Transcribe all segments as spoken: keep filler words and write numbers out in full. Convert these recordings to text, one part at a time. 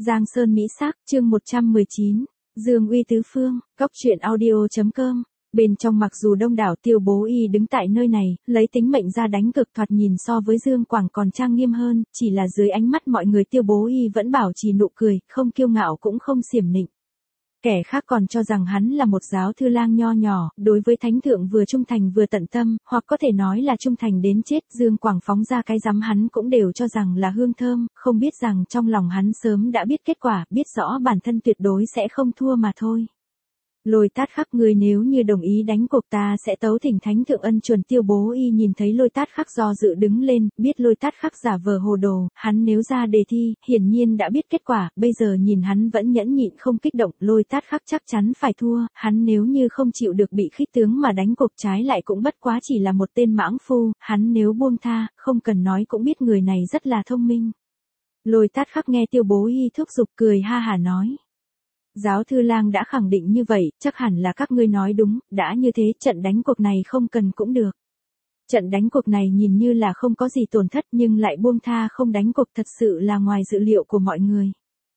Giang Sơn Mỹ Sắc, chương một trăm mười chín, Dương Uy tứ phương, cóc truyện audio chấm com. Bên trong mặc dù đông đảo Tiêu Bố Y đứng tại nơi này, lấy tính mệnh ra đánh cực thoạt nhìn so với Dương Quảng còn trang nghiêm hơn, chỉ là dưới ánh mắt mọi người Tiêu Bố Y vẫn bảo trì nụ cười, không kiêu ngạo cũng không xiểm nịnh. Kẻ khác còn cho rằng hắn là một giáo thư lang nho nhỏ, đối với thánh thượng vừa trung thành vừa tận tâm, hoặc có thể nói là trung thành đến chết. Dương Quảng phóng ra cái rắm hắn cũng đều cho rằng là hương thơm, không biết rằng trong lòng hắn sớm đã biết kết quả, biết rõ bản thân tuyệt đối sẽ không thua mà thôi. Lôi Tát Khắc, người nếu như đồng ý đánh cuộc ta sẽ tấu thỉnh thánh thượng ân chuẩn. Tiêu Bố Y nhìn thấy Lôi Tát Khắc do dự đứng lên, biết Lôi Tát Khắc giả vờ hồ đồ, hắn nếu ra đề thi, hiển nhiên đã biết kết quả, bây giờ nhìn hắn vẫn nhẫn nhịn không kích động, Lôi Tát Khắc chắc chắn phải thua, hắn nếu như không chịu được bị khích tướng mà đánh cuộc trái lại cũng bất quá chỉ là một tên mãng phu, hắn nếu buông tha, không cần nói cũng biết người này rất là thông minh. Lôi Tát Khắc nghe Tiêu Bố Y thúc giục cười ha hả nói. Giáo thư lang đã khẳng định như vậy, chắc hẳn là các ngươi nói đúng, đã như thế trận đánh cuộc này không cần cũng được. Trận đánh cuộc này nhìn như là không có gì tổn thất nhưng lại buông tha không đánh cuộc thật sự là ngoài dự liệu của mọi người.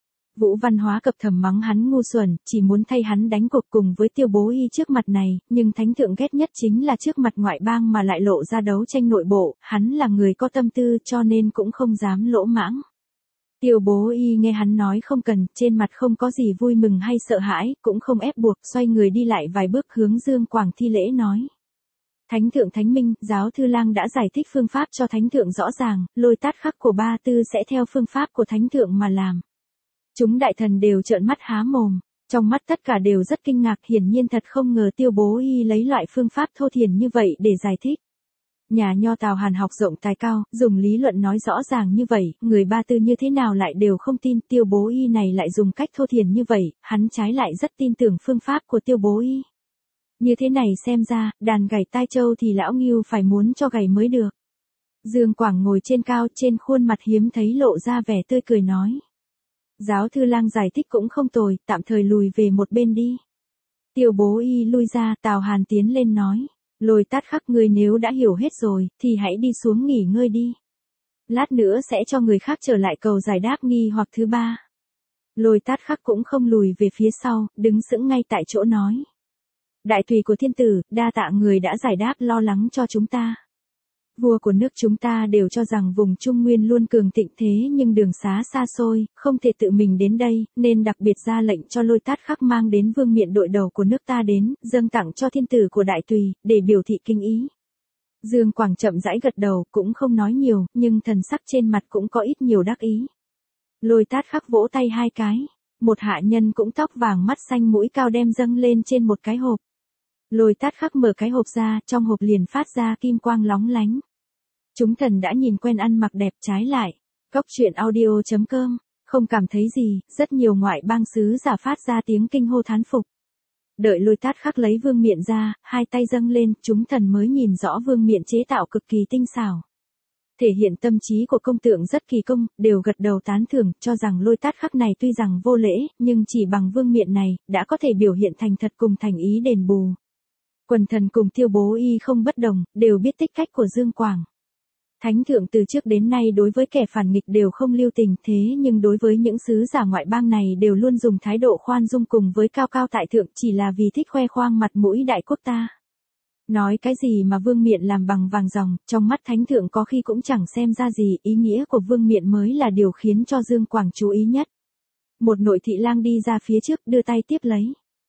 Vũ Văn Hóa cập thầm mắng hắn ngu xuẩn, chỉ muốn thay hắn đánh cuộc cùng với Tiêu Bố Y trước mặt này, nhưng thánh thượng ghét nhất chính là trước mặt ngoại bang mà lại lộ ra đấu tranh nội bộ, hắn là người có tâm tư cho nên cũng không dám lỗ mãng. Tiêu Bố Y nghe hắn nói không cần, trên mặt không có gì vui mừng hay sợ hãi, cũng không ép buộc, xoay người đi lại vài bước hướng Dương Quảng thi lễ nói. Thánh thượng thánh minh, giáo thư lang đã giải thích phương pháp cho thánh thượng rõ ràng, Lôi Tát Khắc của ba tư sẽ theo phương pháp của thánh thượng mà làm. Chúng đại thần đều trợn mắt há mồm, trong mắt tất cả đều rất kinh ngạc, hiển nhiên thật không ngờ Tiêu Bố Y lấy loại phương pháp thô thiển như vậy để giải thích. Nhà nho Tào Hàn học rộng tài cao, dùng lý luận nói rõ ràng như vậy, người ba tư như thế nào lại đều không tin. Tiêu Bố Y này lại dùng cách thô thiển như vậy, hắn trái lại rất tin tưởng phương pháp của Tiêu Bố Y. Như thế này xem ra, đàn gảy tai châu thì lão Ngưu phải muốn cho gảy mới được. Dương Quảng ngồi trên cao, trên khuôn mặt hiếm thấy lộ ra vẻ tươi cười nói. Giáo thư lang giải thích cũng không tồi, tạm thời lùi về một bên đi. Tiêu Bố Y lui ra, Tào Hàn tiến lên nói. Lôi Tát Khắc, ngươi nếu đã hiểu hết rồi, thì hãy đi xuống nghỉ ngơi đi. Lát nữa sẽ cho người khác trở lại cầu giải đáp nghi hoặc thứ ba. Lôi Tát Khắc cũng không lùi về phía sau, đứng sững ngay tại chỗ nói. Đại tùy của thiên tử, đa tạ người đã giải đáp lo lắng cho chúng ta. Vua của nước chúng ta đều cho rằng vùng Trung Nguyên luôn cường thịnh thế nhưng đường xá xa xôi, không thể tự mình đến đây, nên đặc biệt ra lệnh cho Lôi Tát Khắc mang đến vương miện đội đầu của nước ta đến, dâng tặng cho thiên tử của đại tùy, để biểu thị kinh ý. Dương Quảng chậm rãi gật đầu, cũng không nói nhiều, nhưng thần sắc trên mặt cũng có ít nhiều đắc ý. Lôi Tát Khắc vỗ tay hai cái, một hạ nhân cũng tóc vàng mắt xanh mũi cao đem dâng lên trên một cái hộp. Lôi Tát Khắc mở cái hộp ra, trong hộp liền phát ra kim quang lóng lánh. Chúng thần đã nhìn quen ăn mặc đẹp trái lại. Cóc truyện audio chấm com, không cảm thấy gì, rất nhiều ngoại bang sứ giả phát ra tiếng kinh hô thán phục. Đợi Lôi Tát Khắc lấy vương miện ra, hai tay dâng lên, chúng thần mới nhìn rõ vương miện chế tạo cực kỳ tinh xảo. Thể hiện tâm trí của công tượng rất kỳ công, đều gật đầu tán thưởng, cho rằng Lôi Tát Khắc này tuy rằng vô lễ, nhưng chỉ bằng vương miện này, đã có thể biểu hiện thành thật cùng thành ý đền bù. Quần thần cùng Tiêu Bố Y không bất đồng, đều biết tích cách của Dương Quảng. Thánh thượng từ trước đến nay đối với kẻ phản nghịch đều không lưu tình, thế nhưng đối với những sứ giả ngoại bang này đều luôn dùng thái độ khoan dung cùng với cao cao tại thượng, chỉ là vì thích khoe khoang mặt mũi đại quốc ta. Nói cái gì mà vương miện làm bằng vàng ròng, trong mắt thánh thượng có khi cũng chẳng xem ra gì, ý nghĩa của vương miện mới là điều khiến cho Dương Quảng chú ý nhất. Một nội thị lang đi ra phía trước, đưa tay tiếp lấy.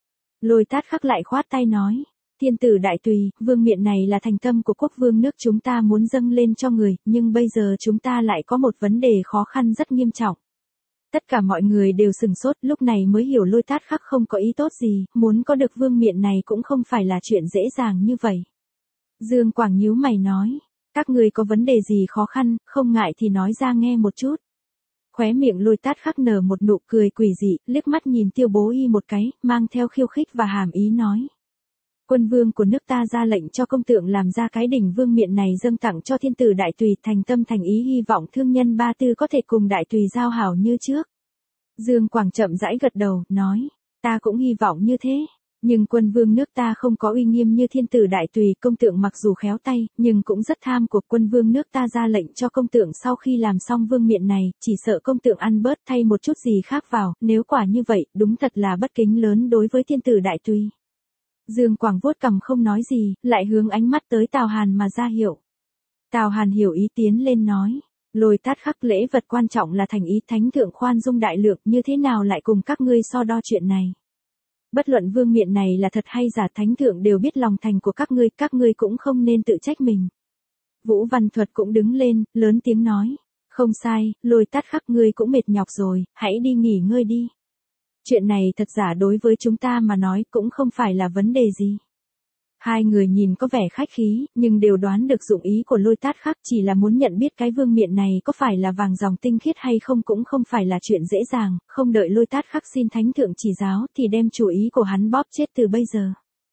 Lôi Tát Khắc lại khoát tay nói. Thiên tử đại tùy, vương miện này là thành tâm của quốc vương nước chúng ta muốn dâng lên cho người, nhưng bây giờ chúng ta lại có một vấn đề khó khăn rất nghiêm trọng. Tất cả mọi người đều sừng sốt, lúc này mới hiểu Lôi Tát Khắc không có ý tốt gì, muốn có được vương miện này cũng không phải là chuyện dễ dàng như vậy. Dương Quảng nhíu mày nói, các người có vấn đề gì khó khăn, không ngại thì nói ra nghe một chút. Khóe miệng Lôi Tát Khắc nở một nụ cười quỷ dị, liếc mắt nhìn Tiêu Bố Y một cái, mang theo khiêu khích và hàm ý nói. Quân vương của nước ta ra lệnh cho công tượng làm ra cái đỉnh vương miện này dâng tặng cho thiên tử đại tùy, thành tâm thành ý hy vọng thương nhân ba tư có thể cùng đại tùy giao hảo như trước. Dương Quảng chậm rãi gật đầu, nói, ta cũng hy vọng như thế. Nhưng quân vương nước ta không có uy nghiêm như thiên tử đại tùy, công tượng mặc dù khéo tay, nhưng cũng rất tham cuộc. Quân vương nước ta ra lệnh cho công tượng sau khi làm xong vương miện này, chỉ sợ công tượng ăn bớt thay một chút gì khác vào, nếu quả như vậy, đúng thật là bất kính lớn đối với thiên tử đại tùy. Dương Quảng vuốt cằm không nói gì, lại hướng ánh mắt tới Tào Hàn mà ra hiệu. Tào Hàn hiểu ý tiến lên nói, Lôi Tát khắc lễ vật quan trọng là thành ý, thánh thượng khoan dung đại lượng, như thế nào lại cùng các ngươi so đo chuyện này. Bất luận vương miện này là thật hay giả, thánh thượng đều biết lòng thành của các ngươi, các ngươi cũng không nên tự trách mình. Vũ Văn Thuật cũng đứng lên, lớn tiếng nói, không sai, Lôi Tát khắc ngươi cũng mệt nhọc rồi, hãy đi nghỉ ngơi đi. Chuyện này thật giả đối với chúng ta mà nói cũng không phải là vấn đề gì. Hai người nhìn có vẻ khách khí, nhưng đều đoán được dụng ý của Lôi Tát khắc, chỉ là muốn nhận biết cái vương miện này có phải là vàng dòng tinh khiết hay không cũng không phải là chuyện dễ dàng, không đợi Lôi Tát khắc xin thánh thượng chỉ giáo thì đem chủ ý của hắn bóp chết từ bây giờ.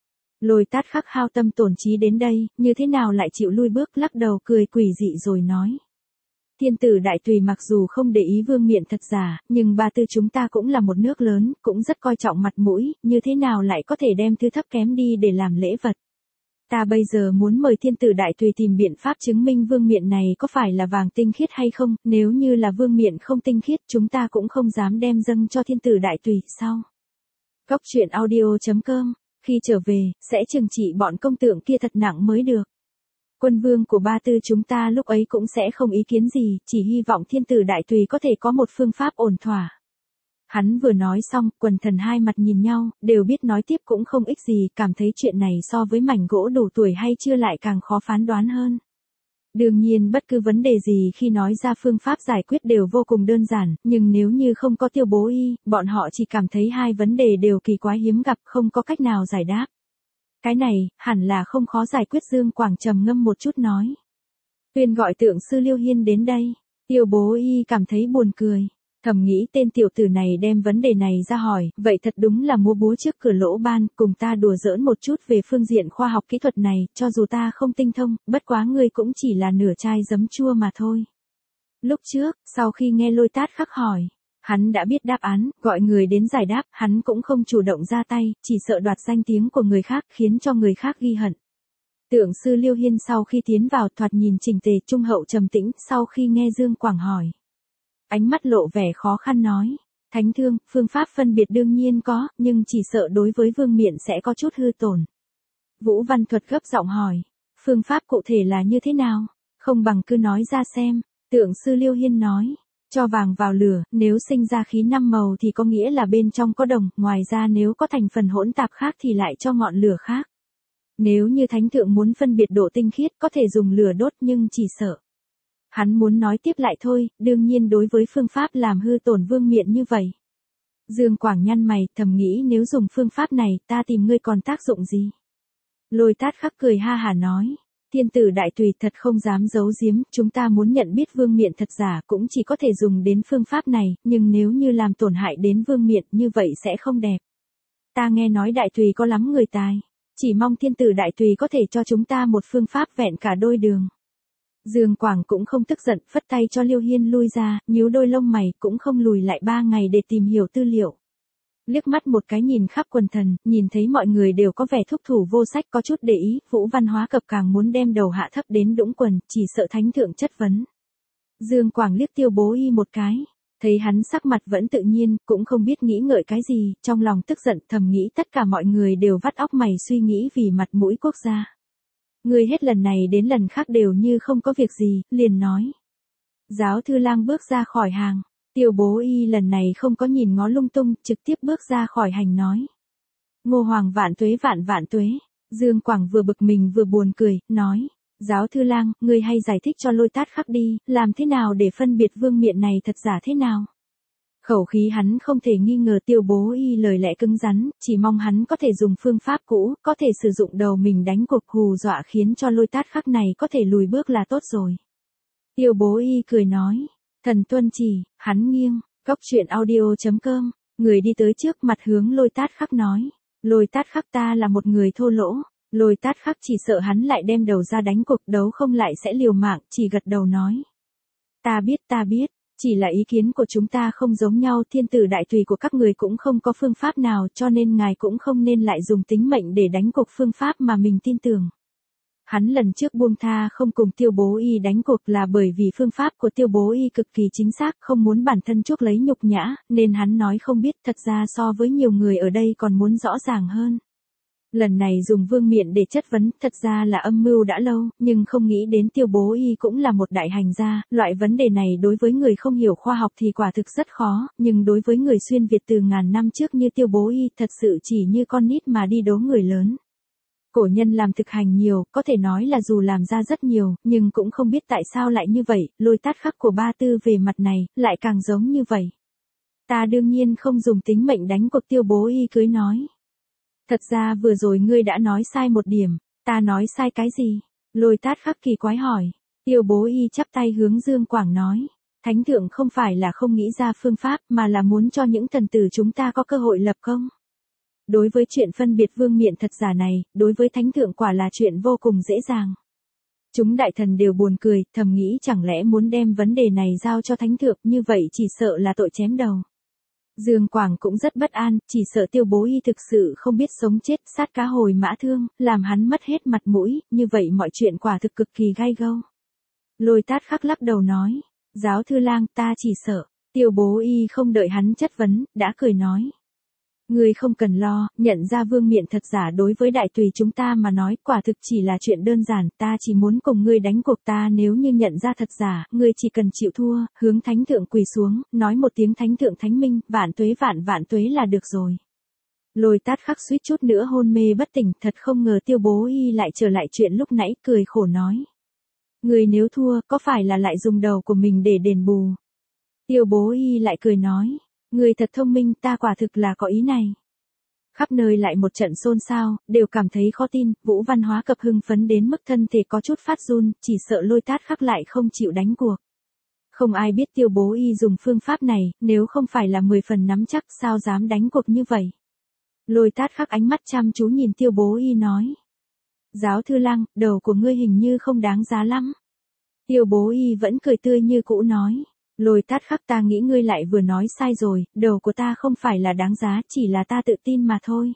Lôi Tát khắc hao tâm tổn trí đến đây, như thế nào lại chịu lui bước, lắc đầu cười quỷ dị rồi nói. Thiên tử đại tùy mặc dù không để ý vương miện thật giả, nhưng ba tư chúng ta cũng là một nước lớn, cũng rất coi trọng mặt mũi, như thế nào lại có thể đem thứ thấp kém đi để làm lễ vật. Ta bây giờ muốn mời thiên tử đại tùy tìm biện pháp chứng minh vương miện này có phải là vàng tinh khiết hay không, nếu như là vương miện không tinh khiết chúng ta cũng không dám đem dâng cho thiên tử đại tùy, sao? Góc truyện audio chấm com, khi trở về, sẽ trừng trị bọn công tượng kia thật nặng mới được. Quân vương của ba tư chúng ta lúc ấy cũng sẽ không ý kiến gì, chỉ hy vọng thiên tử đại tùy có thể có một phương pháp ổn thỏa. Hắn vừa nói xong, quần thần hai mặt nhìn nhau, đều biết nói tiếp cũng không ích gì, cảm thấy chuyện này so với mảnh gỗ đủ tuổi hay chưa lại càng khó phán đoán hơn. Đương nhiên bất cứ vấn đề gì khi nói ra phương pháp giải quyết đều vô cùng đơn giản, nhưng nếu như không có Tiêu Bố Y, bọn họ chỉ cảm thấy hai vấn đề đều kỳ quái hiếm gặp, không có cách nào giải đáp. Cái này, hẳn là không khó giải quyết. Dương Quảng trầm ngâm một chút nói. Tuyên gọi tượng sư Liêu Hiên đến đây. Tiêu Bố Y cảm thấy buồn cười. Thầm nghĩ tên tiểu tử này đem vấn đề này ra hỏi, vậy thật đúng là múa búa trước cửa lỗ ban, cùng ta đùa giỡn một chút về phương diện khoa học kỹ thuật này, cho dù ta không tinh thông, bất quá ngươi cũng chỉ là nửa chai giấm chua mà thôi. Lúc trước, sau khi nghe Lôi Tát khắc hỏi, hắn đã biết đáp án, gọi người đến giải đáp, hắn cũng không chủ động ra tay, chỉ sợ đoạt danh tiếng của người khác, khiến cho người khác ghi hận. Tượng sư Liêu Hiên sau khi tiến vào thoạt nhìn chỉnh tề trung hậu trầm tĩnh, sau khi nghe Dương Quảng hỏi. Ánh mắt lộ vẻ khó khăn nói, thánh thương, phương pháp phân biệt đương nhiên có, nhưng chỉ sợ đối với vương miện sẽ có chút hư tổn. Vũ Văn Thuật gấp giọng hỏi, phương pháp cụ thể là như thế nào, không bằng cứ nói ra xem. Tượng sư Liêu Hiên nói, cho vàng vào lửa, nếu sinh ra khí năm màu thì có nghĩa là bên trong có đồng, ngoài ra nếu có thành phần hỗn tạp khác thì lại cho ngọn lửa khác. Nếu như thánh thượng muốn phân biệt độ tinh khiết có thể dùng lửa đốt nhưng chỉ sợ. Hắn muốn nói tiếp lại thôi, đương nhiên đối với phương pháp làm hư tổn vương miện như vậy. Dương Quảng nhăn mày, thầm nghĩ nếu dùng phương pháp này ta tìm ngươi còn tác dụng gì. Lôi Tát khắc cười ha hả nói. Thiên tử đại tùy thật không dám giấu giếm, chúng ta muốn nhận biết vương miện thật giả cũng chỉ có thể dùng đến phương pháp này, nhưng nếu như làm tổn hại đến vương miện như vậy sẽ không đẹp. Ta nghe nói đại tùy có lắm người tài, chỉ mong thiên tử đại tùy có thể cho chúng ta một phương pháp vẹn cả đôi đường. Dương Quảng cũng không tức giận, phất tay cho Liêu Hiên lui ra, nhíu đôi lông mày cũng không lùi lại ba ngày để tìm hiểu tư liệu. Liếc mắt một cái nhìn khắp quần thần, nhìn thấy mọi người đều có vẻ thúc thủ vô sách có chút để ý, Vũ Văn Hóa Cập càng muốn đem đầu hạ thấp đến đũng quần, chỉ sợ thánh thượng chất vấn. Dương Quảng liếc Tiêu Bố Y một cái, thấy hắn sắc mặt vẫn tự nhiên, cũng không biết nghĩ ngợi cái gì, trong lòng tức giận thầm nghĩ tất cả mọi người đều vắt óc mày suy nghĩ vì mặt mũi quốc gia. Người hết lần này đến lần khác đều như không có việc gì, liền nói. Giáo thư lang bước ra khỏi hàng. Tiêu Bố Y lần này không có nhìn ngó lung tung, trực tiếp bước ra khỏi hành nói. Ngô Hoàng vạn tuế vạn vạn tuế. Dương Quảng vừa bực mình vừa buồn cười, nói. Giáo thư lang, ngươi hay giải thích cho Lôi Tát khắc đi, làm thế nào để phân biệt vương miện này thật giả thế nào? Khẩu khí hắn không thể nghi ngờ Tiêu Bố Y lời lẽ cứng rắn, chỉ mong hắn có thể dùng phương pháp cũ, có thể sử dụng đầu mình đánh cuộc hù dọa khiến cho Lôi Tát khắc này có thể lùi bước là tốt rồi. Tiêu Bố Y cười nói. Thần tuân chỉ, hắn nghiêng, góc truyện audio chấm com, người đi tới trước mặt hướng Lôi Tát khắc nói. Lôi Tát khắc ta là một người thô lỗ, Lôi Tát khắc chỉ sợ hắn lại đem đầu ra đánh cuộc đấu không lại sẽ liều mạng, chỉ gật đầu nói. Ta biết ta biết, Chỉ là ý kiến của chúng ta không giống nhau, thiên tử đại tùy của các người cũng không có phương pháp nào, cho nên ngài cũng không nên lại dùng tính mệnh để đánh cuộc phương pháp mà mình tin tưởng. Hắn lần trước buông tha không cùng Tiêu Bố Y đánh cuộc là bởi vì phương pháp của Tiêu Bố Y cực kỳ chính xác, không muốn bản thân chuốc lấy nhục nhã, nên hắn nói không biết, thật ra so với nhiều người ở đây còn muốn rõ ràng hơn. Lần này dùng vương miện để chất vấn, thật ra là âm mưu đã lâu, nhưng không nghĩ đến Tiêu Bố Y cũng là một đại hành gia, loại vấn đề này đối với người không hiểu khoa học thì quả thực rất khó, nhưng đối với người xuyên Việt từ ngàn năm trước như Tiêu Bố Y thật sự chỉ như con nít mà đi đố người lớn. Cổ nhân làm thực hành nhiều, có thể nói là dù làm ra rất nhiều, nhưng cũng không biết tại sao lại như vậy, Lôi Tát Khắc của Ba Tư về mặt này, lại càng giống như vậy. Ta đương nhiên không dùng tính mệnh đánh cuộc, Tiêu Bố Y cưới nói. Thật ra vừa rồi ngươi đã nói sai một điểm, ta nói sai cái gì? Lôi Tát Khắc kỳ quái hỏi. Tiêu Bố Y chắp tay hướng Dương Quảng nói. Thánh thượng không phải là không nghĩ ra phương pháp mà là muốn cho những thần tử chúng ta có cơ hội lập công. Đối với chuyện phân biệt vương miện thật giả này, đối với thánh thượng quả là chuyện vô cùng dễ dàng. Chúng đại thần đều buồn cười, thầm nghĩ chẳng lẽ muốn đem vấn đề này giao cho thánh thượng, như vậy chỉ sợ là tội chém đầu. Dương Quảng cũng rất bất an, chỉ sợ Tiêu Bố Y thực sự không biết sống chết, sát cá hồi mã thương, làm hắn mất hết mặt mũi, như vậy mọi chuyện quả thực cực kỳ gai gâu. Lôi Tát Khắc lắc đầu nói, giáo thư lang, ta chỉ sợ. Tiêu Bố Y không đợi hắn chất vấn, đã cười nói. Ngươi không cần lo, nhận ra vương miện thật giả đối với đại tùy chúng ta mà nói, quả thực chỉ là chuyện đơn giản, ta chỉ muốn cùng ngươi đánh cuộc, ta nếu như nhận ra thật giả, ngươi chỉ cần chịu thua, hướng thánh thượng quỳ xuống, nói một tiếng thánh thượng thánh minh, vạn tuế vạn vạn tuế là được rồi. Lôi Tát Khắc suýt chút nữa hôn mê bất tỉnh, thật không ngờ Tiêu Bố Y lại trở lại chuyện lúc nãy, cười khổ nói. Ngươi nếu thua, có phải là lại dùng đầu của mình để đền bù? Tiêu Bố Y lại cười nói. Người thật thông minh, ta quả thực là có ý này. Khắp nơi lại một trận xôn xao, đều cảm thấy khó tin, Vũ Văn Hóa Cập hưng phấn đến mức thân thể có chút phát run, chỉ sợ Lôi Tát Khắc lại không chịu đánh cuộc. Không ai biết Tiêu Bố Y dùng phương pháp này, nếu không phải là mười phần nắm chắc sao dám đánh cuộc như vậy. Lôi Tát Khắc ánh mắt chăm chú nhìn Tiêu Bố Y nói. Giáo thư lang, đầu của ngươi hình như không đáng giá lắm. Tiêu Bố Y vẫn cười tươi như cũ nói. Lôi Tát Khắc, ta nghĩ ngươi lại vừa nói sai rồi, đầu của ta không phải là đáng giá, chỉ là ta tự tin mà thôi.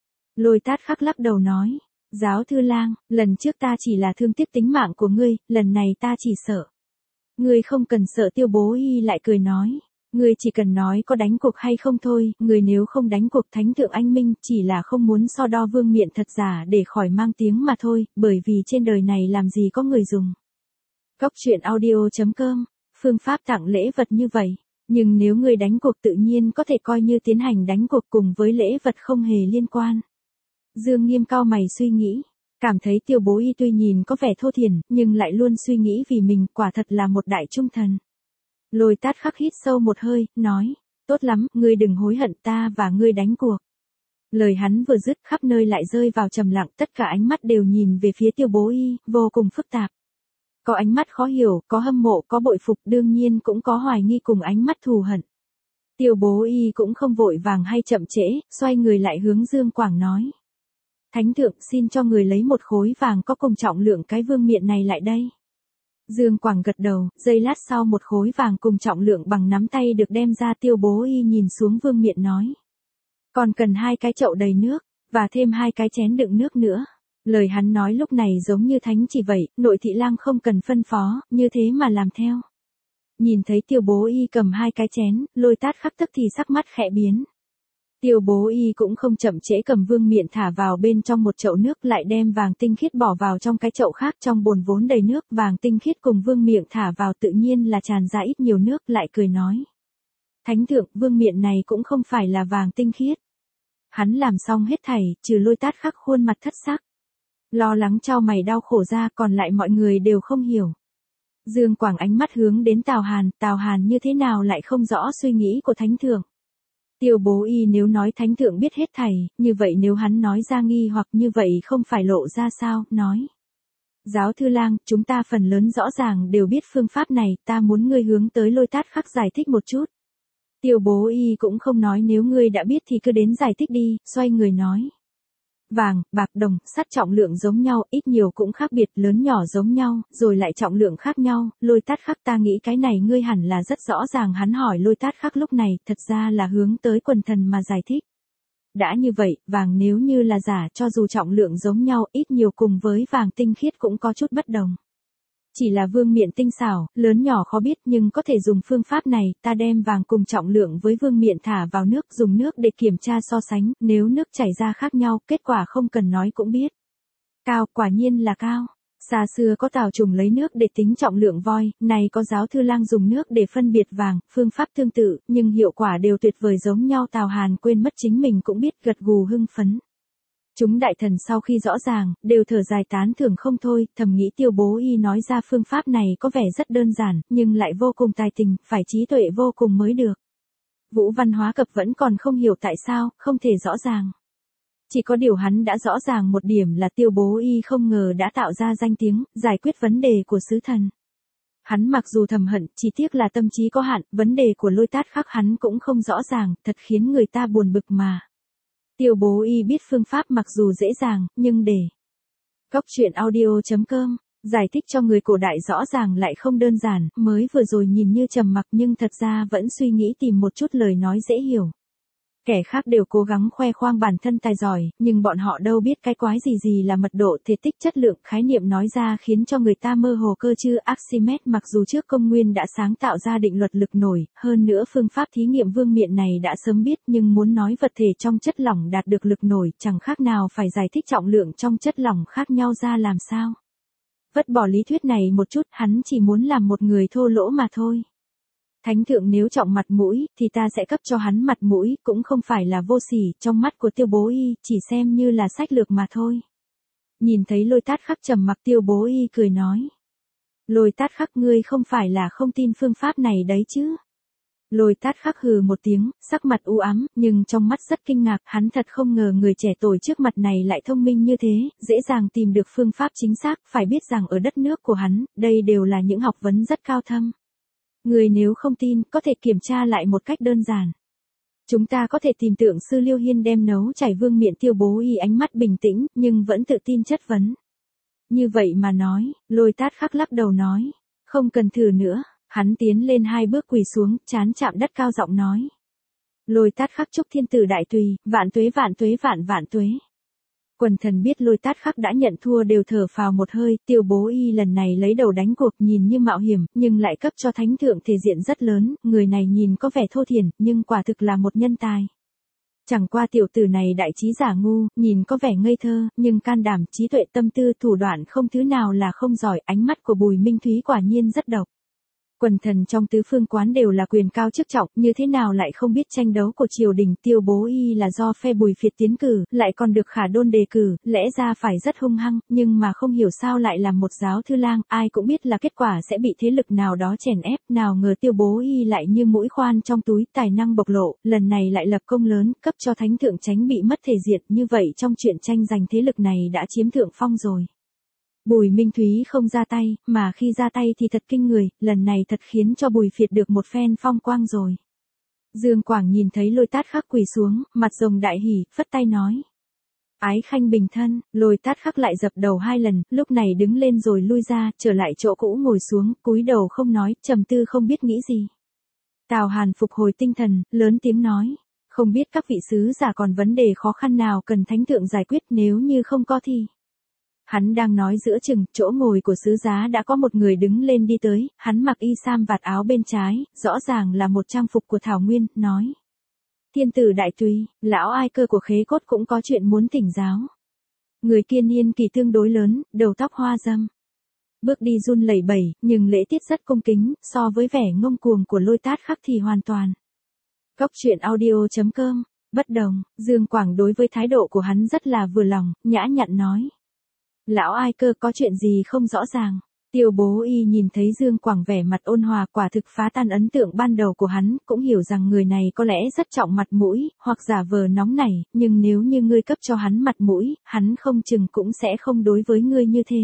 Lôi Tát Khắc lắc đầu nói, giáo thư lang, lần trước ta chỉ là thương tiếc tính mạng của ngươi, lần này ta chỉ sợ. Ngươi không cần sợ. Tiêu Bố Y lại cười nói, ngươi chỉ cần nói có đánh cuộc hay không thôi, ngươi nếu không đánh cuộc thánh thượng anh minh, chỉ là không muốn so đo vương miện thật giả để khỏi mang tiếng mà thôi, bởi vì trên đời này làm gì có người dùng. Góc truyện audio chấm com phương pháp tặng lễ vật như vậy, nhưng nếu người đánh cuộc tự nhiên có thể coi như tiến hành đánh cuộc cùng với lễ vật không hề liên quan. Dương Nghiêm cau mày suy nghĩ, cảm thấy Tiêu Bố Y tuy nhìn có vẻ thô thiển, nhưng lại luôn suy nghĩ vì mình, quả thật là một đại trung thần. Lôi Tát Khắc hít sâu một hơi, nói, tốt lắm, ngươi đừng hối hận, ta và ngươi đánh cuộc. Lời hắn vừa dứt, khắp nơi lại rơi vào trầm lặng, tất cả ánh mắt đều nhìn về phía Tiêu Bố Y, vô cùng phức tạp. Có ánh mắt khó hiểu, có hâm mộ, có bội phục, đương nhiên cũng có hoài nghi cùng ánh mắt thù hận. Tiêu Bố Y cũng không vội vàng hay chậm trễ, xoay người lại hướng Dương Quảng nói. Thánh thượng, xin cho người lấy một khối vàng có cùng trọng lượng cái vương miện này lại đây. Dương Quảng gật đầu, giây lát sau một khối vàng cùng trọng lượng bằng nắm tay được đem ra. Tiêu Bố Y nhìn xuống vương miện nói. Còn cần hai cái chậu đầy nước, và thêm hai cái chén đựng nước nữa. Lời hắn nói lúc này giống như thánh chỉ vậy, nội thị lang không cần phân phó, như thế mà làm theo. Nhìn thấy Tiêu Bố Y cầm hai cái chén, Lôi Tát Khắc tức thì sắc mắt khẽ biến. Tiêu Bố Y cũng không chậm trễ cầm vương miện thả vào bên trong một chậu nước, lại đem vàng tinh khiết bỏ vào trong cái chậu khác, trong bồn vốn đầy nước, vàng tinh khiết cùng vương miện thả vào tự nhiên là tràn ra ít nhiều nước, lại cười nói. Thánh thượng, vương miện này cũng không phải là vàng tinh khiết. Hắn làm xong hết thảy, trừ Lôi Tát Khắc khuôn mặt thất sắc. Lo lắng chau mày đau khổ ra, còn lại mọi người đều không hiểu. Dương Quảng ánh mắt hướng đến Tào Hàn, Tào Hàn như thế nào lại không rõ suy nghĩ của thánh thượng. Tiêu Bố Y nếu nói thánh thượng biết hết thảy, như vậy nếu hắn nói ra nghi hoặc như vậy không phải lộ ra sao, nói. Giáo thư lang, chúng ta phần lớn rõ ràng đều biết phương pháp này, ta muốn ngươi hướng tới Lôi Tát Khắc giải thích một chút. Tiêu Bố Y cũng không nói nếu ngươi đã biết thì cứ đến giải thích đi, xoay người nói. Vàng, bạc, đồng, sắt trọng lượng giống nhau, ít nhiều cũng khác biệt, lớn nhỏ giống nhau, rồi lại trọng lượng khác nhau, Lôi Tát Khắc ta nghĩ cái này ngươi hẳn là rất rõ ràng. Hắn hỏi Lôi Tát Khắc lúc này, thật ra là hướng tới quần thần mà giải thích. Đã như vậy, vàng nếu như là giả cho dù trọng lượng giống nhau, ít nhiều cùng với vàng tinh khiết cũng có chút bất đồng. Chỉ là vương miện tinh xảo, lớn nhỏ khó biết nhưng có thể dùng phương pháp này, ta đem vàng cùng trọng lượng với vương miện thả vào nước, dùng nước để kiểm tra so sánh, nếu nước chảy ra khác nhau, kết quả không cần nói cũng biết. Cao, quả nhiên là cao. Xa xưa có Tào Trùng lấy nước để tính trọng lượng voi, này có Giáo Thư Lang dùng nước để phân biệt vàng, phương pháp tương tự, nhưng hiệu quả đều tuyệt vời giống nhau. Tào Hàn quên mất chính mình cũng biết, gật gù hưng phấn. Chúng đại thần sau khi rõ ràng, đều thở dài tán thưởng không thôi, thầm nghĩ Tiêu Bố Y nói ra phương pháp này có vẻ rất đơn giản, nhưng lại vô cùng tài tình, phải trí tuệ vô cùng mới được. Vũ Văn Hóa Cập vẫn còn không hiểu tại sao, không thể rõ ràng. Chỉ có điều hắn đã rõ ràng một điểm là Tiêu Bố Y không ngờ đã tạo ra danh tiếng, giải quyết vấn đề của sứ thần. Hắn mặc dù thầm hận, chỉ tiếc là tâm trí có hạn, vấn đề của Lôi Tát Khắc hắn cũng không rõ ràng, thật khiến người ta buồn bực mà. Tiêu Bố Y biết phương pháp mặc dù dễ dàng, nhưng để Cóc truyện audio chấm com giải thích cho người cổ đại rõ ràng lại không đơn giản, mới vừa rồi nhìn như trầm mặc nhưng thật ra vẫn suy nghĩ tìm một chút lời nói dễ hiểu. Kẻ khác đều cố gắng khoe khoang bản thân tài giỏi, nhưng bọn họ đâu biết cái quái gì gì là mật độ thể tích chất lượng, khái niệm nói ra khiến cho người ta mơ hồ cơ chứ. Archimedes mặc dù trước công nguyên đã sáng tạo ra định luật lực nổi, hơn nữa phương pháp thí nghiệm vương miện này đã sớm biết, nhưng muốn nói vật thể trong chất lỏng đạt được lực nổi chẳng khác nào phải giải thích trọng lượng trong chất lỏng khác nhau ra làm sao. Vứt bỏ lý thuyết này một chút, hắn chỉ muốn làm một người thô lỗ mà thôi. Thánh thượng nếu trọng mặt mũi, thì ta sẽ cấp cho hắn mặt mũi, cũng không phải là vô sỉ, trong mắt của Tiêu Bố Y, chỉ xem như là sách lược mà thôi. Nhìn thấy Lôi Tát Khắc trầm mặc, Tiêu Bố Y cười nói. Lôi Tát Khắc ngươi không phải là không tin phương pháp này đấy chứ. Lôi Tát Khắc hừ một tiếng, sắc mặt u ám, nhưng trong mắt rất kinh ngạc, hắn thật không ngờ người trẻ tuổi trước mặt này lại thông minh như thế, dễ dàng tìm được phương pháp chính xác, phải biết rằng ở đất nước của hắn, đây đều là những học vấn rất cao thâm. Người nếu không tin, có thể kiểm tra lại một cách đơn giản. Chúng ta có thể tìm tượng sư Liêu Hiên đem nấu chảy vương miện. Tiêu Bố Y ánh mắt bình tĩnh, nhưng vẫn tự tin chất vấn. Như vậy mà nói, Lôi Tát Khắc lắc đầu nói. Không cần thử nữa, hắn tiến lên hai bước quỳ xuống, trán chạm đất cao giọng nói. Lôi Tát Khắc chúc thiên tử đại tùy, vạn tuế vạn tuế vạn vạn tuế. Quần thần biết Lôi Tát Khắc đã nhận thua đều thở phào một hơi, Tiêu Bố Y lần này lấy đầu đánh cuộc nhìn như mạo hiểm, nhưng lại cấp cho thánh thượng thể diện rất lớn, người này nhìn có vẻ thô thiển, nhưng quả thực là một nhân tài. Chẳng qua tiểu tử này đại trí giả ngu, nhìn có vẻ ngây thơ, nhưng can đảm, trí tuệ, tâm tư, thủ đoạn không thứ nào là không giỏi, ánh mắt của Bùi Minh Thúy quả nhiên rất độc. Quần thần trong tứ phương quán đều là quyền cao chức trọng, như thế nào lại không biết tranh đấu của triều đình. Tiêu Bố Y là do phe Bùi Phiệt tiến cử, lại còn được Khả Đôn đề cử, lẽ ra phải rất hung hăng, nhưng mà không hiểu sao lại làm một giáo thư lang, ai cũng biết là kết quả sẽ bị thế lực nào đó chèn ép, nào ngờ Tiêu Bố Y lại như mũi khoan trong túi, tài năng bộc lộ, lần này lại lập công lớn, cấp cho thánh thượng tránh bị mất thể diện, như vậy trong chuyện tranh giành thế lực này đã chiếm thượng phong rồi. Bùi Minh Thúy không ra tay, mà khi ra tay thì thật kinh người, lần này thật khiến cho Bùi Phiệt được một phen phong quang rồi. Dương Quảng nhìn thấy Lôi Tát Khắc quỳ xuống, mặt rồng đại hỉ, phất tay nói. Ái khanh bình thân. Lôi Tát Khắc lại dập đầu hai lần, lúc này đứng lên rồi lui ra, trở lại chỗ cũ ngồi xuống, cúi đầu không nói, trầm tư không biết nghĩ gì. Tào Hàn phục hồi tinh thần, lớn tiếng nói. Không biết các vị sứ giả còn vấn đề khó khăn nào cần thánh thượng giải quyết, nếu như không có thì... Hắn đang nói giữa chừng, chỗ ngồi của sứ giá đã có một người đứng lên đi tới, hắn mặc y sam vạt áo bên trái, rõ ràng là một trang phục của Thảo Nguyên, nói. Thiên tử đại tùy, lão ai cơ của Khế Cốt cũng có chuyện muốn thỉnh giáo. Người kia niên kỳ tương đối lớn, đầu tóc hoa râm. Bước đi run lẩy bẩy, nhưng lễ tiết rất cung kính, so với vẻ ngông cuồng của Lôi Tát Khắc thì hoàn toàn. Cóc truyện audio chấm com, bất đồng, Dương Quảng đối với thái độ của hắn rất là vừa lòng, nhã nhặn nói. Lão ai cơ có chuyện gì không rõ ràng. Tiêu Bố Y nhìn thấy Dương Quảng vẻ mặt ôn hòa, quả thực phá tan ấn tượng ban đầu của hắn, cũng hiểu rằng người này có lẽ rất trọng mặt mũi, hoặc giả vờ nóng nảy, nhưng nếu như ngươi cấp cho hắn mặt mũi, hắn không chừng cũng sẽ không đối với ngươi như thế.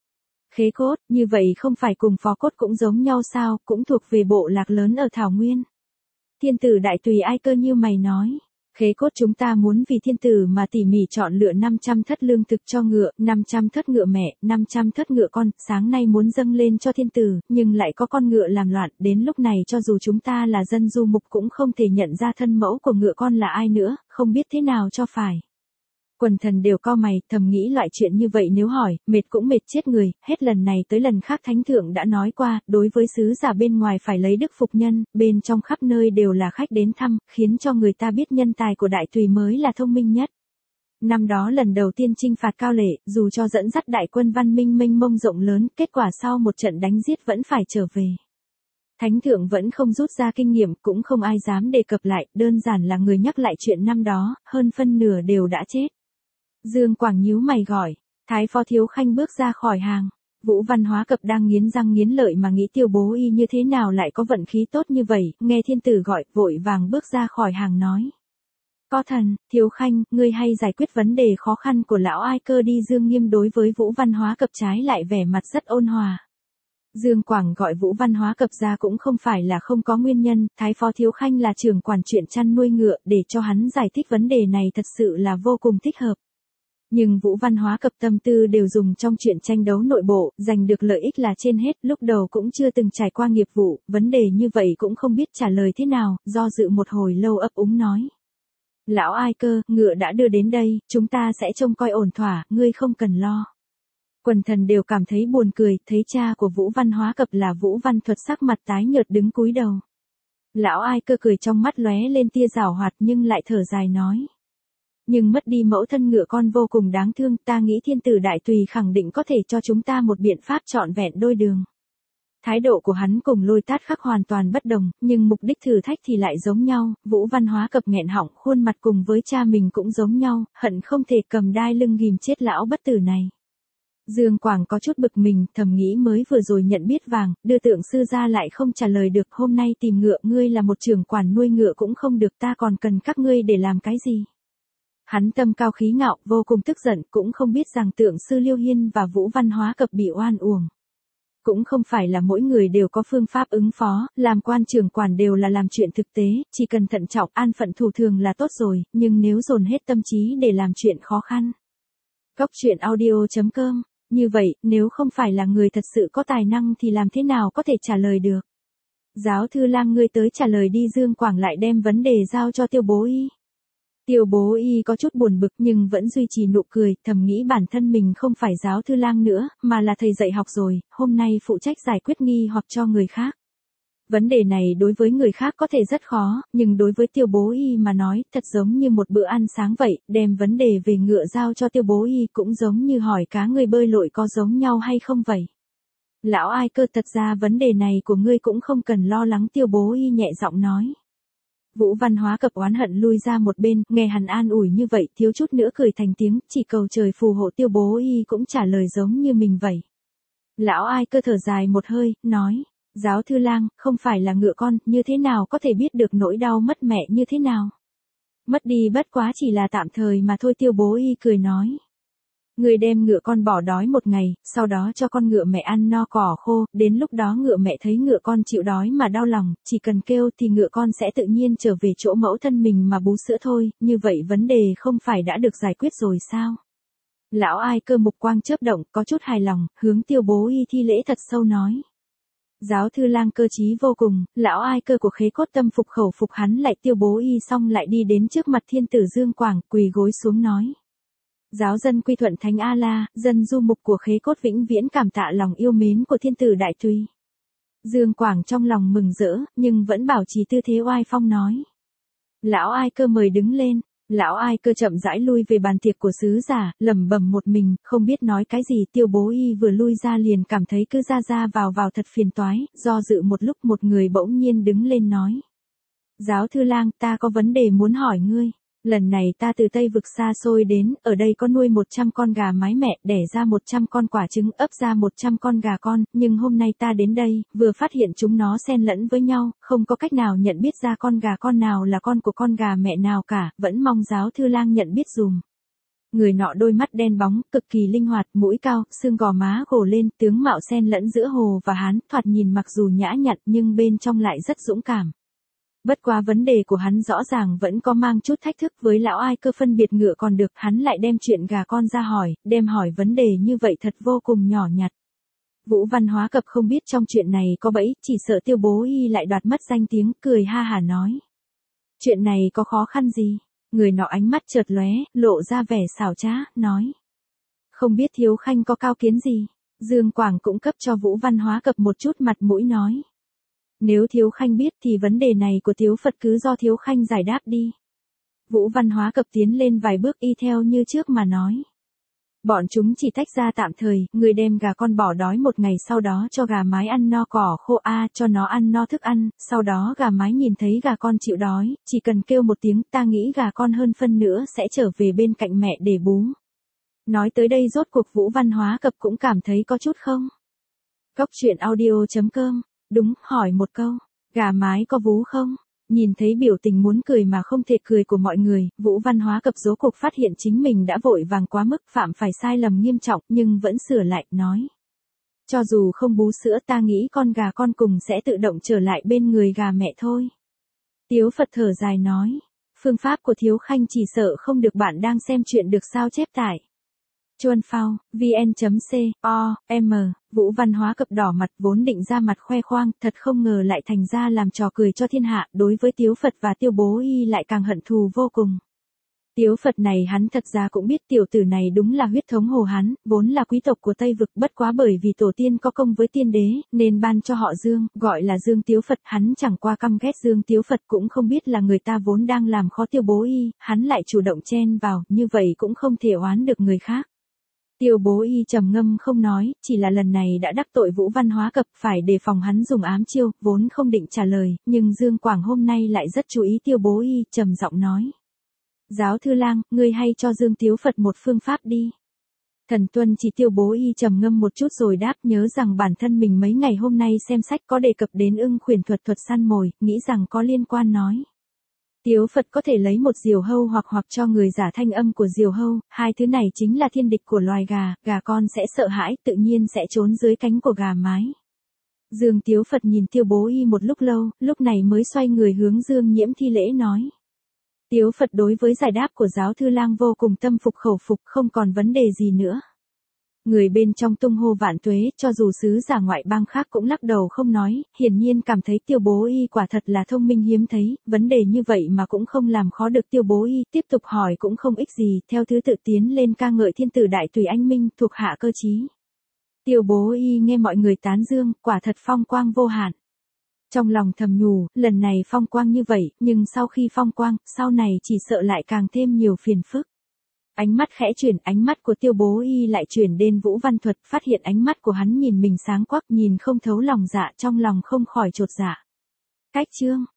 Khế Cốt, như vậy không phải cùng Phó Cốt cũng giống nhau sao, cũng thuộc về bộ lạc lớn ở Thảo Nguyên. Thiên tử đại tùy ai cơ như mày nói. Khế cốt chúng ta muốn vì thiên tử mà tỉ mỉ chọn lựa năm trăm thất lương thực cho ngựa, năm trăm thất ngựa mẹ, năm trăm thất ngựa con, sáng nay muốn dâng lên cho thiên tử, nhưng lại có con ngựa làm loạn, đến lúc này cho dù chúng ta là dân du mục cũng không thể nhận ra thân mẫu của ngựa con là ai nữa, không biết thế nào cho phải. Quần thần đều cau mày, thầm nghĩ loại chuyện như vậy nếu hỏi, mệt cũng mệt chết người, hết lần này tới lần khác thánh thượng đã nói qua, đối với sứ giả bên ngoài phải lấy đức phục nhân, bên trong khắp nơi đều là khách đến thăm, khiến cho người ta biết nhân tài của đại tùy mới là thông minh nhất. Năm đó lần đầu tiên chinh phạt Cao Lệ, dù cho dẫn dắt đại quân văn minh mênh mông rộng lớn, kết quả sau một trận đánh giết vẫn phải trở về. Thánh thượng vẫn không rút ra kinh nghiệm, cũng không ai dám đề cập lại, đơn giản là người nhắc lại chuyện năm đó, hơn phân nửa đều đã chết. Dương Quảng nhíu mày gọi, Thái Phó Thiếu Khanh bước ra khỏi hàng. Vũ Văn Hóa Cập đang nghiến răng nghiến lợi mà nghĩ Tiêu Bố Y như thế nào lại có vận khí tốt như vậy, nghe thiên tử gọi, vội vàng bước ra khỏi hàng nói. Có thần, Thiếu Khanh, ngươi hay giải quyết vấn đề khó khăn của lão Ai Cơ đi. Dương Nghiêm đối với Vũ Văn Hóa Cập trái lại vẻ mặt rất ôn hòa. Dương Quảng gọi Vũ Văn Hóa Cập ra cũng không phải là không có nguyên nhân, Thái Phó Thiếu Khanh là trưởng quản chuyện chăn nuôi ngựa, để cho hắn giải thích vấn đề này thật sự là vô cùng thích hợp. Nhưng Vũ Văn Hóa Cập tâm tư đều dùng trong chuyện tranh đấu nội bộ, giành được lợi ích là trên hết, lúc đầu cũng chưa từng trải qua nghiệp vụ, vấn đề như vậy cũng không biết trả lời thế nào, do dự một hồi lâu ấp úng nói. Lão Ai Cơ, ngựa đã đưa đến đây, chúng ta sẽ trông coi ổn thỏa, ngươi không cần lo. Quần thần đều cảm thấy buồn cười, thấy cha của Vũ Văn Hóa Cập là Vũ Văn Thuật sắc mặt tái nhợt đứng cúi đầu. Lão Ai Cơ cười trong mắt lóe lên tia giảo hoạt nhưng lại thở dài nói. Nhưng mất đi mẫu thân ngựa con vô cùng đáng thương, ta nghĩ thiên tử đại tùy khẳng định có thể cho chúng ta một biện pháp trọn vẹn đôi đường. Thái độ của hắn cùng Lôi Tát Khắc hoàn toàn bất đồng, nhưng mục đích thử thách thì lại giống nhau, Vũ Văn Hóa Cập nghẹn họng, khuôn mặt cùng với cha mình cũng giống nhau, hận không thể cầm đai lưng ghim chết lão bất tử này. Dương Quảng có chút bực mình, thầm nghĩ mới vừa rồi nhận biết vàng, đưa tượng sư ra lại không trả lời được, hôm nay tìm ngựa, ngươi là một trưởng quản nuôi ngựa cũng không được, ta còn cần các ngươi để làm cái gì? Hắn tâm cao khí ngạo, vô cùng tức giận, cũng không biết rằng tượng sư Liêu Hiên và Vũ Văn Hóa Cập bị oan uổng. Cũng không phải là mỗi người đều có phương pháp ứng phó, làm quan trưởng quản đều là làm chuyện thực tế, chỉ cần thận trọng an phận thủ thường là tốt rồi, nhưng nếu dồn hết tâm trí để làm chuyện khó khăn. Cóc truyện audio chấm com, như vậy, nếu không phải là người thật sự có tài năng thì làm thế nào có thể trả lời được. Giáo thư lang ngươi tới trả lời đi. Dương Quảng lại đem vấn đề giao cho Tiêu Bố Y. Tiêu Bố Y có chút buồn bực nhưng vẫn duy trì nụ cười, thầm nghĩ bản thân mình không phải giáo thư lang nữa, mà là thầy dạy học rồi, hôm nay phụ trách giải quyết nghi hoặc cho người khác. Vấn đề này đối với người khác có thể rất khó, nhưng đối với Tiêu Bố Y mà nói, thật giống như một bữa ăn sáng vậy, đem vấn đề về ngựa giao cho Tiêu Bố Y cũng giống như hỏi cá người bơi lội có giống nhau hay không vậy. Lão Ai Cơ, thật ra vấn đề này của ngươi cũng không cần lo lắng. Tiêu Bố Y nhẹ giọng nói. Vũ Văn Hóa Cập oán hận lui ra một bên, nghe hắn an ủi như vậy, thiếu chút nữa cười thành tiếng, chỉ cầu trời phù hộ. Tiêu Bố Y cũng trả lời giống như mình vậy. Lão Ai Cơ thở dài một hơi, nói, giáo thư lang, không phải là ngựa con, như thế nào có thể biết được nỗi đau mất mẹ như thế nào. Mất đi bất quá chỉ là tạm thời mà thôi. Tiêu Bố Y cười nói. Người đem ngựa con bỏ đói một ngày, sau đó cho con ngựa mẹ ăn no cỏ khô, đến lúc đó ngựa mẹ thấy ngựa con chịu đói mà đau lòng, chỉ cần kêu thì ngựa con sẽ tự nhiên trở về chỗ mẫu thân mình mà bú sữa thôi, như vậy vấn đề không phải đã được giải quyết rồi sao? Lão Ai Cơ mục quang chớp động, có chút hài lòng, hướng Tiêu Bố Y thi lễ thật sâu nói. Giáo thư lang cơ trí vô cùng, lão Ai Cơ của Khế Cốt tâm phục khẩu phục, hắn lại Tiêu Bố Y xong lại đi đến trước mặt thiên tử Dương Quảng, quỳ gối xuống nói. Giáo dân quy thuận Thánh A La, dân du mục của Khế Cốt vĩnh viễn cảm tạ lòng yêu mến của thiên tử đại tùy. Dương Quảng trong lòng mừng rỡ, nhưng vẫn bảo trì tư thế oai phong nói. Lão Ai Cơ mời đứng lên. Lão Ai Cơ chậm rãi lui về bàn tiệc của sứ giả, lẩm bẩm một mình, không biết nói cái gì. Tiêu Bố Y vừa lui ra liền cảm thấy cứ ra ra vào vào thật phiền toái, do dự một lúc một người bỗng nhiên đứng lên nói. Giáo thư lang, ta có vấn đề muốn hỏi ngươi. Lần này ta từ Tây vực xa xôi đến, ở đây có nuôi một trăm con gà mái mẹ, đẻ ra một trăm con quả trứng, ấp ra một trăm con gà con, nhưng hôm nay ta đến đây, vừa phát hiện chúng nó xen lẫn với nhau, không có cách nào nhận biết ra con gà con nào là con của con gà mẹ nào cả, vẫn mong giáo thư lang nhận biết dùm. Người nọ đôi mắt đen bóng, cực kỳ linh hoạt, mũi cao, xương gò má gồ lên, tướng mạo xen lẫn giữa Hồ và Hán, thoạt nhìn mặc dù nhã nhặn nhưng bên trong lại rất dũng cảm. Bất quá vấn đề của hắn rõ ràng vẫn có mang chút thách thức với lão ai cơ phân biệt ngựa còn được, hắn lại đem chuyện gà con ra hỏi, đem hỏi vấn đề như vậy thật vô cùng nhỏ nhặt. Vũ Văn Hóa Cập không biết trong chuyện này có bẫy, chỉ sợ Tiêu Bố Y lại đoạt mất danh tiếng, cười ha hả nói. Chuyện này có khó khăn gì? Người nọ ánh mắt chợt lóe, lộ ra vẻ xảo trá, nói. Không biết Thiếu Khanh có cao kiến gì? Dương Quảng cũng cấp cho Vũ Văn Hóa Cập một chút mặt mũi nói. Nếu Thiếu Khanh biết thì vấn đề này của Tiếu Phật cứ do Thiếu Khanh giải đáp đi. Vũ Văn Hóa Cập tiến lên vài bước y theo như trước mà nói. Bọn chúng chỉ tách ra tạm thời, người đem gà con bỏ đói một ngày, sau đó cho gà mái ăn no cỏ khô a, cho nó ăn no thức ăn, sau đó gà mái nhìn thấy gà con chịu đói, chỉ cần kêu một tiếng, ta nghĩ gà con hơn phân nữa sẽ trở về bên cạnh mẹ để bú. Nói tới đây rốt cuộc Vũ Văn Hóa Cập cũng cảm thấy có chút không. Cốc truyện audio chấm com, đúng, hỏi một câu, gà mái có vú không? Nhìn thấy biểu tình muốn cười mà không thể cười của mọi người, Vũ Văn Hóa Cập rốt cuộc phát hiện chính mình đã vội vàng quá mức, phạm phải sai lầm nghiêm trọng, nhưng vẫn sửa lại, nói. Cho dù không bú sữa, ta nghĩ con gà con cùng sẽ tự động trở lại bên người gà mẹ thôi. Tiếu Phật thở dài nói, phương pháp của Thiếu Khanh chỉ sợ không được bạn đang xem chuyện được sao chép tải. Chuan phao, vn.com, Vũ Văn Hóa Cập đỏ mặt, vốn định ra mặt khoe khoang, thật không ngờ lại thành ra làm trò cười cho thiên hạ, đối với Tiếu Phật và Tiêu Bố Y lại càng hận thù vô cùng. Tiếu Phật này hắn thật ra cũng biết tiểu tử này đúng là huyết thống Hồ Hán, vốn là quý tộc của Tây Vực, bất quá bởi vì tổ tiên có công với tiên đế, nên ban cho họ Dương, gọi là Dương Tiếu Phật, hắn chẳng qua căm ghét Dương Tiếu Phật, cũng không biết là người ta vốn đang làm khó Tiêu Bố Y, hắn lại chủ động chen vào, như vậy cũng không thể oán được người khác. Tiêu Bố Y trầm ngâm không nói, chỉ là lần này đã đắc tội Vũ Văn Hóa Cập, phải đề phòng hắn dùng ám chiêu, vốn không định trả lời, nhưng Dương Quảng hôm nay lại rất chú ý Tiêu Bố Y, trầm giọng nói. Giáo thư lang, ngươi hay cho Dương Tiếu Phật một phương pháp đi. Thần tuân chỉ. Tiêu Bố Y trầm ngâm một chút rồi đáp, nhớ rằng bản thân mình mấy ngày hôm nay xem sách có đề cập đến ưng khuyển thuật thuật săn mồi, nghĩ rằng có liên quan nói. Tiếu Phật có thể lấy một diều hâu hoặc hoặc cho người giả thanh âm của diều hâu, hai thứ này chính là thiên địch của loài gà, gà con sẽ sợ hãi, tự nhiên sẽ trốn dưới cánh của gà mái. Dương Tiếu Phật nhìn Tiêu Bố Y một lúc lâu, lúc này mới xoay người hướng Dương Nhiễm thi lễ nói. Tiếu Phật đối với giải đáp của giáo thư lang vô cùng tâm phục khẩu phục, không còn vấn đề gì nữa. Người bên trong tung hô vạn tuế, cho dù sứ giả ngoại bang khác cũng lắc đầu không nói, hiển nhiên cảm thấy Tiêu Bố Y quả thật là thông minh hiếm thấy, vấn đề như vậy mà cũng không làm khó được Tiêu Bố Y, tiếp tục hỏi cũng không ích gì, theo thứ tự tiến lên ca ngợi thiên tử đại tùy anh minh, thuộc hạ cơ trí. Tiêu Bố Y nghe mọi người tán dương, quả thật phong quang vô hạn. Trong lòng thầm nhủ, lần này phong quang như vậy, nhưng sau khi phong quang, sau này chỉ sợ lại càng thêm nhiều phiền phức. Ánh mắt khẽ chuyển, ánh mắt của Tiêu Bố Y lại chuyển đến Vũ Văn Thuật, phát hiện ánh mắt của hắn nhìn mình sáng quắc, nhìn không thấu lòng dạ, trong lòng không khỏi chột dạ. Cách chương